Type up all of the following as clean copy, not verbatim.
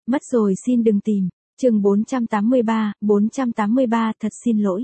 Mất rồi xin đừng tìm. Chương 483, thật xin lỗi.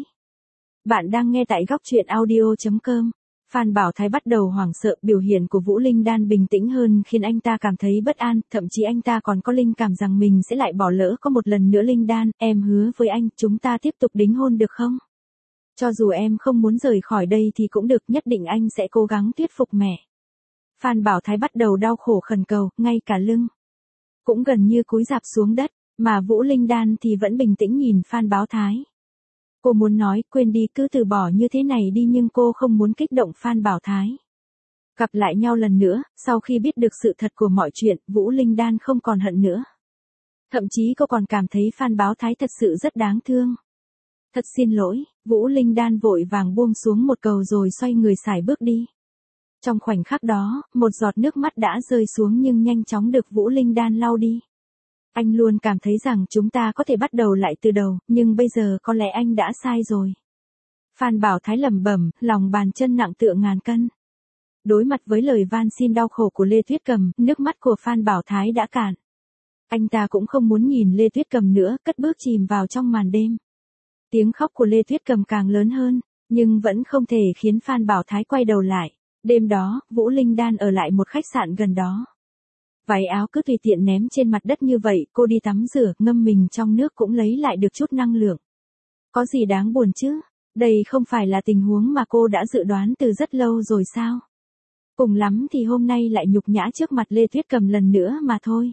Bạn đang nghe tại góc truyện audio.com. Phan Bảo Thái bắt đầu hoảng sợ, biểu hiện của Vũ Linh Đan bình tĩnh hơn khiến anh ta cảm thấy bất an, thậm chí anh ta còn có linh cảm rằng mình sẽ lại bỏ lỡ có một lần nữa. Linh Đan, em hứa với anh, chúng ta tiếp tục đính hôn được không? Cho dù em không muốn rời khỏi đây thì cũng được, nhất định anh sẽ cố gắng thuyết phục mẹ. Phan Bảo Thái bắt đầu đau khổ khẩn cầu, ngay cả lưng cũng gần như cúi rạp xuống đất, mà Vũ Linh Đan thì vẫn bình tĩnh nhìn Phan Bảo Thái. Cô muốn nói, quên đi, cứ từ bỏ như thế này đi, nhưng cô không muốn kích động Phan Bảo Thái. Gặp lại nhau lần nữa, sau khi biết được sự thật của mọi chuyện, Vũ Linh Đan không còn hận nữa. Thậm chí cô còn cảm thấy Phan Bảo Thái thật sự rất đáng thương. Thật xin lỗi, Vũ Linh Đan vội vàng buông xuống một câu rồi xoay người sải bước đi. Trong khoảnh khắc đó, một giọt nước mắt đã rơi xuống nhưng nhanh chóng được Vũ Linh Đan lau đi. Anh luôn cảm thấy rằng chúng ta có thể bắt đầu lại từ đầu, nhưng bây giờ có lẽ anh đã sai rồi. Phan Bảo Thái lẩm bẩm, lòng bàn chân nặng tựa ngàn cân. Đối mặt với lời van xin đau khổ của Lê Tuyết Cầm, nước mắt của Phan Bảo Thái đã cạn. Anh ta cũng không muốn nhìn Lê Tuyết Cầm nữa, cất bước chìm vào trong màn đêm. Tiếng khóc của Lê Tuyết Cầm càng lớn hơn, nhưng vẫn không thể khiến Phan Bảo Thái quay đầu lại. Đêm đó, Vũ Linh Đan ở lại một khách sạn gần đó. Váy áo cứ tùy tiện ném trên mặt đất như vậy, cô đi tắm rửa, ngâm mình trong nước cũng lấy lại được chút năng lượng. Có gì đáng buồn chứ? Đây không phải là tình huống mà cô đã dự đoán từ rất lâu rồi sao? Cùng lắm thì hôm nay lại nhục nhã trước mặt Lê Tuyết Cầm lần nữa mà thôi.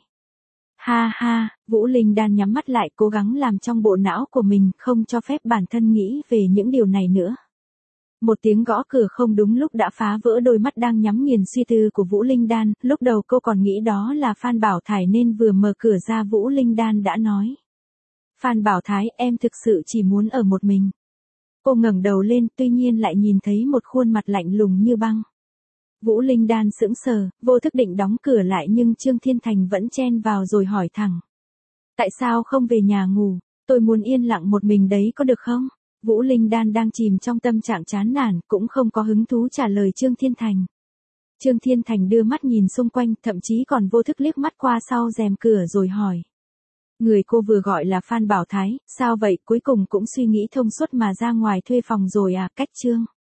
Ha ha, Vũ Linh Đan nhắm mắt lại, cố gắng làm trong bộ não của mình, không cho phép bản thân nghĩ về những điều này nữa. Một tiếng gõ cửa không đúng lúc đã phá vỡ đôi mắt đang nhắm nghiền suy tư của Vũ Linh Đan, lúc đầu cô còn nghĩ đó là Phan Bảo Thái nên vừa mở cửa ra Vũ Linh Đan đã nói. Phan Bảo Thái, em thực sự chỉ muốn ở một mình. Cô ngẩng đầu lên, tuy nhiên lại nhìn thấy một khuôn mặt lạnh lùng như băng. Vũ Linh Đan sững sờ, vô thức định đóng cửa lại nhưng Trương Thiên Thành vẫn chen vào rồi hỏi thẳng. Tại sao không về nhà ngủ, tôi muốn yên lặng một mình đấy có được không? Vũ Linh Đan đang chìm trong tâm trạng chán nản, cũng không có hứng thú trả lời Trương Thiên Thành. Trương Thiên Thành đưa mắt nhìn xung quanh, thậm chí còn vô thức liếc mắt qua sau rèm cửa rồi hỏi. Người cô vừa gọi là Phan Bảo Thái, sao vậy, cuối cùng cũng suy nghĩ thông suốt mà ra ngoài thuê phòng rồi à? Cách Trương